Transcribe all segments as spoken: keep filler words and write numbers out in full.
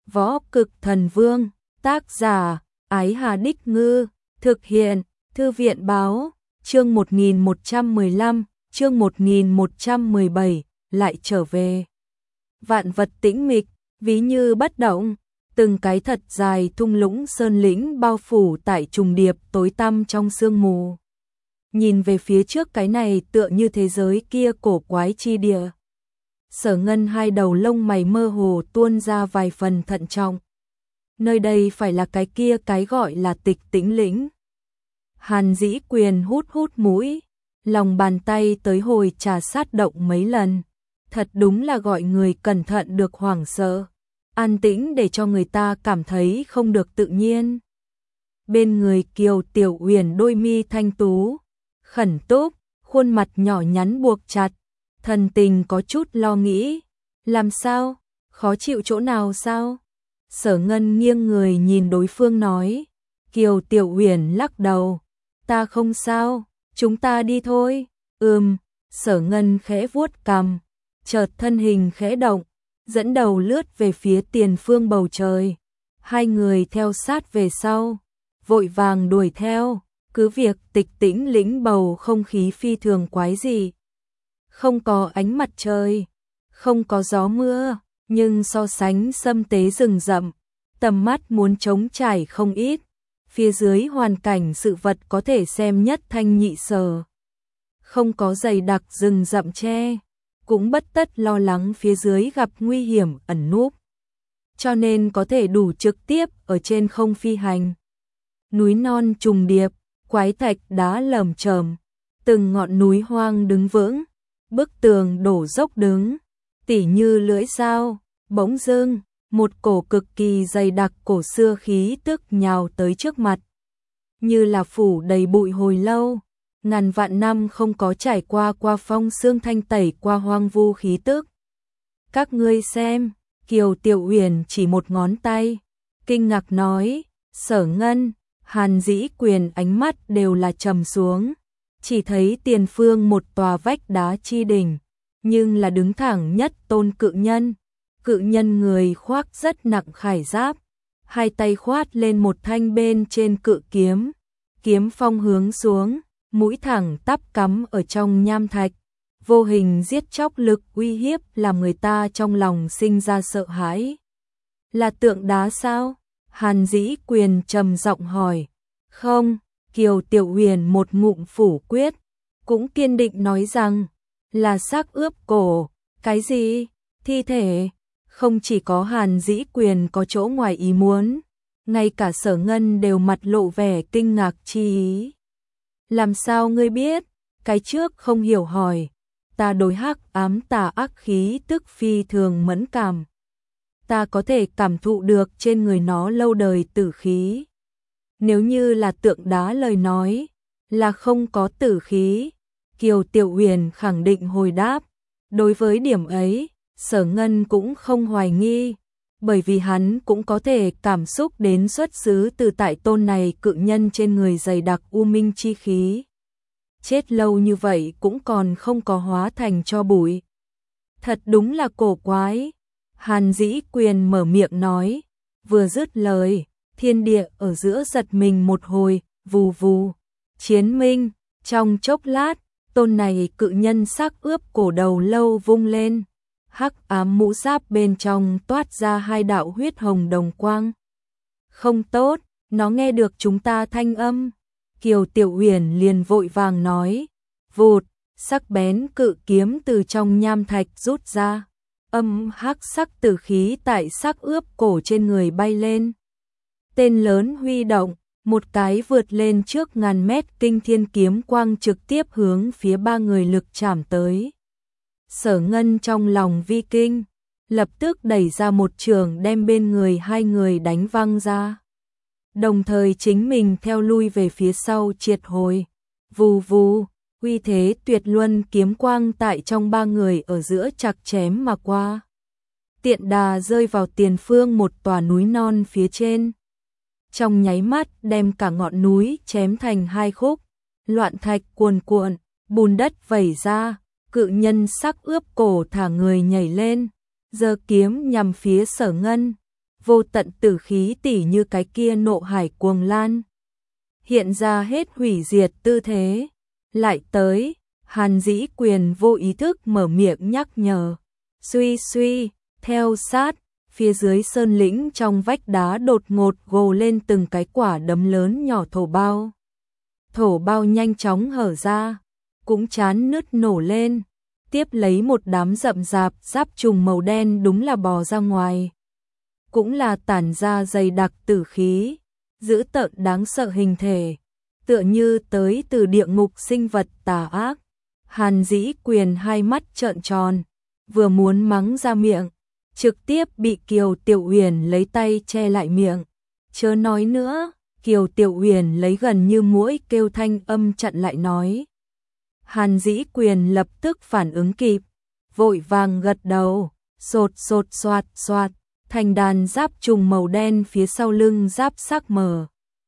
Võ Cực Thần Vương, tác giả, Ái Hà Đích Ngư, thực hiện, Thư viện Báo, chương một nghìn một trăm mười lăm, chương một nghìn một trăm mười bảy, lại trở về. Vạn vật tĩnh mịch, ví như bất động, từng cái thật dài thung lũng sơn lĩnh bao phủ tại trùng điệp tối tăm trong sương mù. Nhìn về phía trước cái này tựa như thế giới kia cổ quái chi địa. Sở Ngân hai đầu lông mày mơ hồ tuôn ra vài phần thận trọng. Nơi đây phải là cái kia cái gọi là Tịch Tĩnh Lĩnh. Hàn Dĩ Quyền hút hút mũi, lòng bàn tay tới hồi trà sát động mấy lần. Thật đúng là gọi người cẩn thận được hoảng sợ. An tĩnh để cho người ta cảm thấy không được tự nhiên. Bên người Kiều Tiểu Uyển đôi mi thanh tú, khẩn túc, khuôn mặt nhỏ nhắn buộc chặt, thần tình có chút lo nghĩ. Làm sao? Khó chịu chỗ nào sao? Sở Ngân nghiêng người nhìn đối phương nói. Kiều Tiểu Uyển lắc đầu. Ta không sao, chúng ta đi thôi. Ừm, Sở Ngân khẽ vuốt cằm, chợt thân hình khẽ động, dẫn đầu lướt về phía tiền phương bầu trời. Hai người theo sát về sau, vội vàng đuổi theo, cứ việc Tịch Tĩnh Lĩnh bầu không khí phi thường quái dị. Không có ánh mặt trời, không có gió mưa, nhưng so sánh xâm tế rừng rậm, tầm mắt muốn trống trải không ít. Phía dưới hoàn cảnh sự vật có thể xem nhất thanh nhị sở. Không có dày đặc rừng rậm tre, cũng bất tất lo lắng phía dưới gặp nguy hiểm ẩn núp. Cho nên có thể đủ trực tiếp ở trên không phi hành. Núi non trùng điệp, quái thạch đá lởm chởm, từng ngọn núi hoang đứng vững, bức tường đổ dốc đứng, tỉ như lưỡi dao. Bỗng dưng, một cổ cực kỳ dày đặc cổ xưa khí tức nhào tới trước mặt. Như là phủ đầy bụi hồi lâu, ngàn vạn năm không có trải qua qua phong sương thanh tẩy qua hoang vu khí tức. Các ngươi xem, Kiều Tiểu Uyển chỉ một ngón tay, kinh ngạc nói. Sở Ngân, Hàn Dĩ Quyền ánh mắt đều là trầm xuống, chỉ thấy tiền phương một tòa vách đá chi đỉnh, nhưng là đứng thẳng nhất tôn cự nhân. Cự nhân người khoác rất nặng khải giáp, hai tay khoát lên một thanh bên trên cự kiếm, kiếm phong hướng xuống, mũi thẳng tắp cắm ở trong nham thạch, vô hình giết chóc lực uy hiếp làm người ta trong lòng sinh ra sợ hãi. Là tượng đá sao? Hàn Dĩ Quyền trầm giọng hỏi. Không, Kiều Tiểu Uyển một ngụm phủ quyết, cũng kiên định nói rằng là xác ướp cổ. Cái gì? Thi thể? Không chỉ có Hàn Dĩ Quyền có chỗ ngoài ý muốn, ngay cả Sở Ngân đều mặt lộ vẻ kinh ngạc chi ý. Làm sao ngươi biết? Cái trước không hiểu hỏi. Ta đối hắc ám tà ác khí tức phi thường mẫn cảm. Ta có thể cảm thụ được trên người nó lâu đời tử khí. Nếu như là tượng đá lời nói, là không có tử khí. Kiều Tiểu Uyển khẳng định hồi đáp. Đối với điểm ấy, Sở Ngân cũng không hoài nghi, bởi vì hắn cũng có thể cảm xúc đến xuất xứ từ tại tôn này cự nhân trên người dày đặc u minh chi khí. Chết lâu như vậy cũng còn không có hóa thành tro bụi. Thật đúng là cổ quái. Hàn Dĩ Quyền mở miệng nói, vừa dứt lời, thiên địa ở giữa giật mình một hồi, vù vù. Chiến minh, trong chốc lát, tôn này cự nhân xác ướp cổ đầu lâu vung lên. Hắc ám mũ giáp bên trong toát ra hai đạo huyết hồng đồng quang. Không tốt, nó nghe được chúng ta thanh âm. Kiều Tiểu Uyển liền vội vàng nói. Vụt, sắc bén cự kiếm từ trong nham thạch rút ra. Âm hắc sắc tử khí tại sắc ướp cổ trên người bay lên. Tên lớn huy động, một cái vượt lên trước ngàn mét kinh thiên kiếm quang trực tiếp hướng phía ba người lực chạm tới. Sở Ngân trong lòng vi kinh, lập tức đẩy ra một trường đem bên người hai người đánh văng ra. Đồng thời chính mình theo lui về phía sau triệt hồi. Vù vù, uy thế tuyệt luân kiếm quang tại trong ba người ở giữa chặt chém mà qua. Tiện đà rơi vào tiền phương một tòa núi non phía trên. Trong nháy mắt đem cả ngọn núi chém thành hai khúc, loạn thạch cuồn cuộn, bùn đất vẩy ra. Cự nhân sắc ướp cổ thả người nhảy lên, giơ kiếm nhằm phía Sở Ngân. vô tận tử khí tỉ như cái kia nộ hải cuồng lan. Hiện ra hết hủy diệt tư thế. Lại tới, Hàn Dĩ Quyền vô ý thức mở miệng nhắc nhở. Suy suy, theo sát, phía dưới sơn lĩnh trong vách đá đột ngột gồ lên từng cái quả đấm lớn nhỏ thổ bao. Thổ bao nhanh chóng hở ra, cũng chán nứt nổ lên, tiếp lấy một đám rậm rạp giáp trùng màu đen đúng là bò ra ngoài. Cũng là tản ra dày đặc tử khí, dữ tợn đáng sợ hình thể, tựa như tới từ địa ngục sinh vật tà ác. Hàn Dĩ Quyền hai mắt trợn tròn, vừa muốn mắng ra miệng, trực tiếp bị Kiều Tiểu Uyển lấy tay che lại miệng. Chớ nói nữa, Kiều Tiểu Uyển lấy gần như muỗi kêu thanh âm chặn lại nói. Hàn Dĩ Quyền lập tức phản ứng kịp, vội vàng gật đầu, sột sột soạt soạt, thành đàn giáp trùng màu đen phía sau lưng giáp sắc mờ.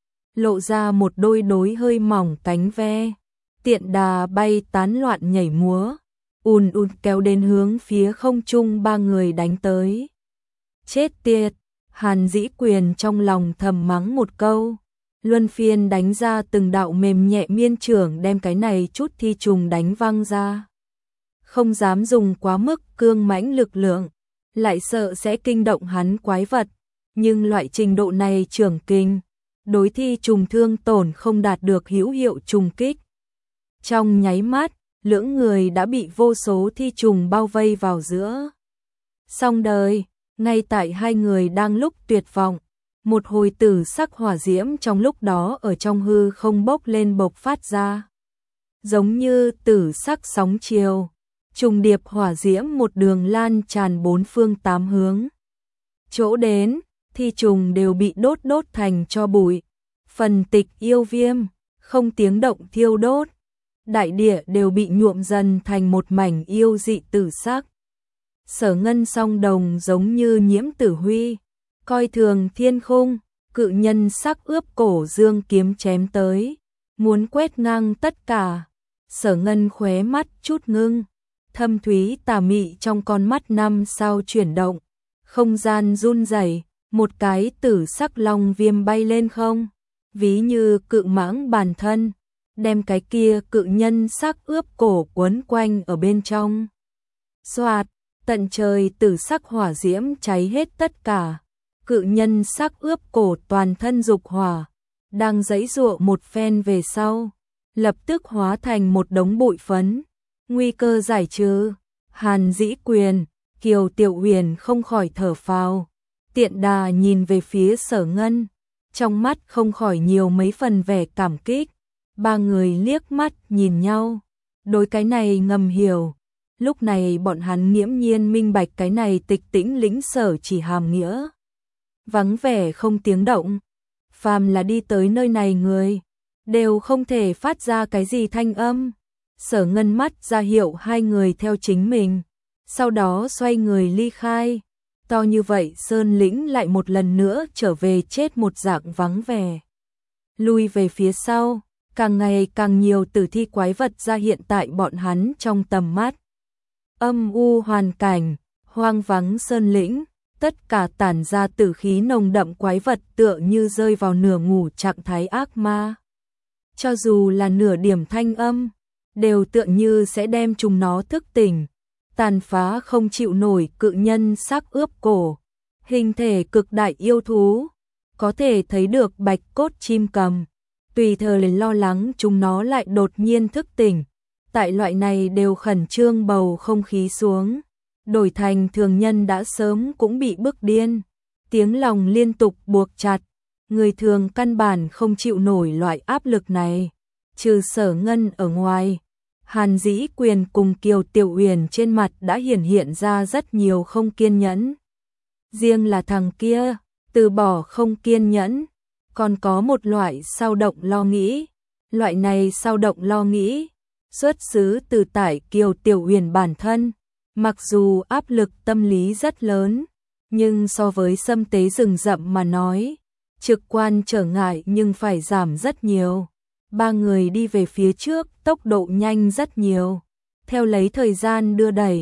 Lộ ra một đôi đối hơi mỏng cánh ve, tiện đà bay tán loạn nhảy múa, ùn ùn kéo đến hướng phía không trung ba người đánh tới. Chết tiệt, Hàn Dĩ Quyền trong lòng thầm mắng một câu, luân phiên đánh ra từng đạo mềm nhẹ miên trưởng đem cái này chút thi trùng đánh văng ra. Không dám dùng quá mức cương mãnh lực lượng, lại sợ sẽ kinh động hắn quái vật, nhưng loại trình độ này trưởng kinh, đối thi trùng thương tổn không đạt được hữu hiệu trùng kích. Trong nháy mắt, lưỡng người đã bị vô số thi trùng bao vây vào giữa. Xong đời, ngay tại hai người đang lúc tuyệt vọng, một hồi tử sắc hỏa diễm trong lúc đó ở trong hư không bốc lên bộc phát ra. Giống như tử sắc sóng chiều, trùng điệp hỏa diễm một đường lan tràn bốn phương tám hướng. Chỗ đến, thi trùng đều bị đốt đốt thành tro bụi, phần tịch yêu viêm, không tiếng động thiêu đốt. Đại địa đều bị nhuộm dần thành một mảnh yêu dị tử sắc. Sở Ngân song đồng giống như nhiễm tử huy, coi thường thiên khung, cự nhân sắc ướp cổ dương kiếm chém tới, muốn quét ngang tất cả. Sở Ngân khóe mắt chút ngưng, thâm thúy tà mị trong con mắt năm sao chuyển động, không gian run rẩy, một cái tử sắc long viêm bay lên không, ví như cự mãng bản thân, đem cái kia cự nhân sắc ướp cổ quấn quanh ở bên trong. Xoạt, tận trời tử sắc hỏa diễm cháy hết tất cả, cự nhân sắc ướp cổ toàn thân dục hỏa, đang giãy giụa một phen về sau, lập tức hóa thành một đống bụi phấn. Nguy cơ giải trừ, Hàn Dĩ Quyền, Kiều Tiểu Uyển không khỏi thở phào, tiện đà nhìn về phía Sở Ngân, trong mắt không khỏi nhiều mấy phần vẻ cảm kích. Ba người liếc mắt nhìn nhau, đối cái này ngầm hiểu, lúc này bọn hắn nghiễm nhiên minh bạch cái này tịch tĩnh lĩnh sở chỉ hàm nghĩa. Vắng vẻ không tiếng động, phàm là đi tới nơi này người, đều không thể phát ra cái gì thanh âm. Sở Ngân mắt ra hiệu hai người theo chính mình, sau đó xoay người ly khai, to như vậy sơn lĩnh lại một lần nữa trở về chết một dạng vắng vẻ. Lui về phía sau, càng ngày càng nhiều tử thi quái vật ra hiện tại bọn hắn trong tầm mắt. Âm u hoàn cảnh, hoang vắng sơn lĩnh, tất cả tản ra tử khí nồng đậm quái vật tựa như rơi vào nửa ngủ trạng thái ác ma. Cho dù là nửa điểm thanh âm, đều tựa như sẽ đem chúng nó thức tỉnh, tàn phá không chịu nổi cự nhân sắc ướp cổ, hình thể cực đại yêu thú, có thể thấy được bạch cốt chim cầm. Tùy thời lo lắng chúng nó lại đột nhiên thức tỉnh, tại loại này đều khẩn trương bầu không khí xuống, đổi thành thường nhân đã sớm cũng bị bức điên, tiếng lòng liên tục buộc chặt, người thường căn bản không chịu nổi loại áp lực này, trừ Sở Ngân ở ngoài. Hàn Dĩ Quyền cùng Kiều Tiểu Uyển trên mặt đã hiển hiện ra rất nhiều không kiên nhẫn. Riêng là thằng kia, từ bỏ không kiên nhẫn, còn có một loại sao động lo nghĩ. Loại này sao động lo nghĩ, xuất xứ từ tại Kiều Tiểu Uyển bản thân, mặc dù áp lực tâm lý rất lớn, nhưng so với xâm tế rừng rậm mà nói, trực quan trở ngại nhưng phải giảm rất nhiều. Ba người đi về phía trước, tốc độ nhanh rất nhiều. Theo lấy thời gian đưa đẩy,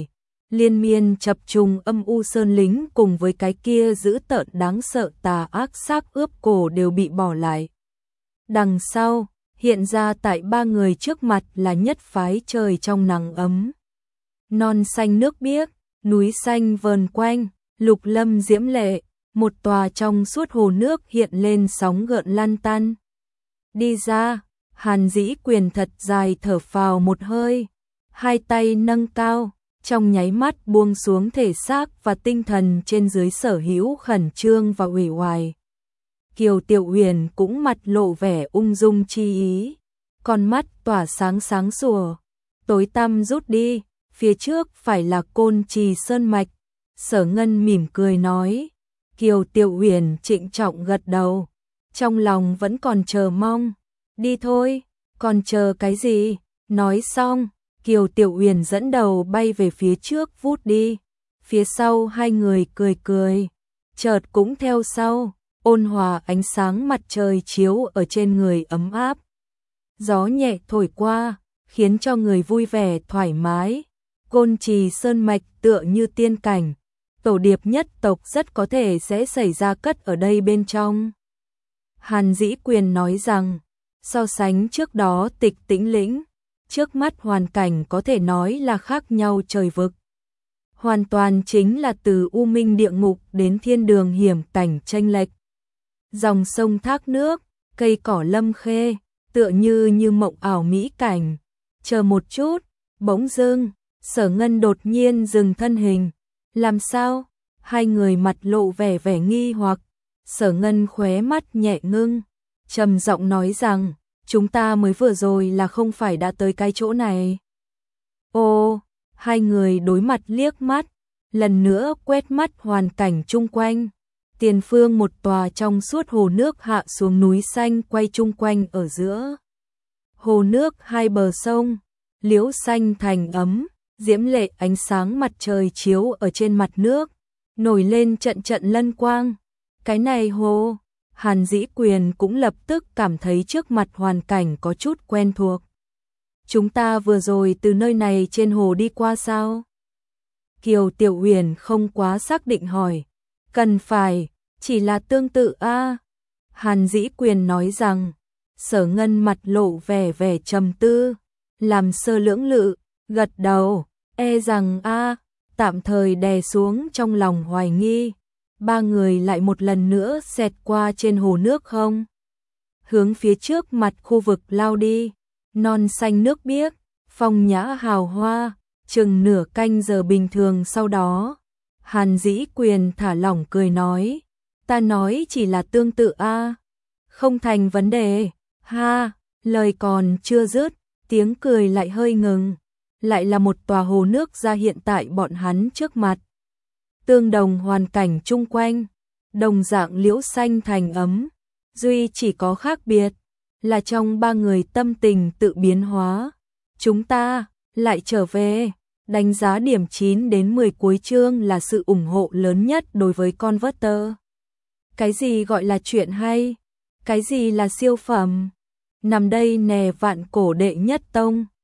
liên miên chập trùng âm u sơn lính cùng với cái kia dữ tợn đáng sợ tà ác xác ướp cổ đều bị bỏ lại. Đằng sau, hiện ra tại ba người trước mặt là nhất phái trời trong nắng ấm. Non xanh nước biếc, núi xanh vờn quanh, lục lâm diễm lệ, một tòa trong suốt hồ nước hiện lên sóng gợn lăn tăn. Đi ra, Hàn Dĩ Quyền thật dài thở phào một hơi, hai tay nâng cao, trong nháy mắt buông xuống thể xác và tinh thần trên dưới sở hữu khẩn trương và uể oải. Kiều Tiểu Huyền cũng mặt lộ vẻ ung dung chi ý, con mắt tỏa sáng sáng sủa, tối tăm rút đi, phía trước phải là Côn Trì Sơn Mạch. Sở Ngân mỉm cười nói, Kiều Tiểu Huyền trịnh trọng gật đầu, trong lòng vẫn còn chờ mong, đi thôi, còn chờ cái gì, nói xong, Kiều Tiểu Huyền dẫn đầu bay về phía trước vút đi, phía sau hai người cười cười, chợt cũng theo sau, ôn hòa ánh sáng mặt trời chiếu ở trên người ấm áp. Gió nhẹ thổi qua, khiến cho người vui vẻ thoải mái, Côn Trì Sơn Mạch tựa như tiên cảnh, tổ điệp nhất tộc rất có thể sẽ xảy ra cất ở đây bên trong. Hàn Dĩ Quyền nói rằng, so sánh trước đó Tịch Tĩnh Lĩnh, trước mắt hoàn cảnh có thể nói là khác nhau trời vực. Hoàn toàn chính là từ u minh địa ngục đến thiên đường hiểm cảnh chênh lệch. Dòng sông thác nước, cây cỏ lâm khê, tựa như như mộng ảo mỹ cảnh. Chờ một chút, bỗng dưng, Sở Ngân đột nhiên dừng thân hình. Làm sao? Hai người mặt lộ vẻ vẻ nghi hoặc. Sở Ngân khóe mắt nhẹ ngưng, trầm giọng nói rằng, chúng ta mới vừa rồi là không phải đã tới cái chỗ này. Ô, hai người đối mặt liếc mắt, lần nữa quét mắt hoàn cảnh chung quanh. Tiền phương một tòa trong suốt hồ nước hạ xuống núi xanh quay chung quanh ở giữa. Hồ nước hai bờ sông, liễu xanh thành ấm, diễm lệ ánh sáng mặt trời chiếu ở trên mặt nước, nổi lên trận trận lân quang. Cái này hồ, Hàn Dĩ Quyền cũng lập tức cảm thấy trước mặt hoàn cảnh có chút quen thuộc. Chúng ta vừa rồi từ nơi này trên hồ đi qua sao? Kiều Tiểu Huyền không quá xác định hỏi. Cần phải, chỉ là tương tự a. Hàn Dĩ Quyền nói rằng, Sở Ngân mặt lộ vẻ vẻ trầm tư, làm sơ lưỡng lự, gật đầu, e rằng a, tạm thời đè xuống trong lòng hoài nghi. Ba người lại một lần nữa xẹt qua trên hồ nước không? Hướng phía trước mặt khu vực lao đi, non xanh nước biếc, phong nhã hào hoa, chừng nửa canh giờ bình thường sau đó. Hàn Dĩ Quyền thả lỏng cười nói, ta nói chỉ là tương tự a, không thành vấn đề, ha, lời còn chưa dứt, tiếng cười lại hơi ngừng, lại là một tòa hồ nước ra hiện tại bọn hắn trước mặt. Tương đồng hoàn cảnh chung quanh, đồng dạng liễu xanh thành ấm, duy chỉ có khác biệt, là trong ba người tâm tình tự biến hóa. Chúng ta, lại trở về, đánh giá điểm chín đến mười cuối chương là sự ủng hộ lớn nhất đối với Converter. Cái gì gọi là chuyện hay? Cái gì là siêu phẩm? Nằm đây nè vạn cổ đệ nhất tông.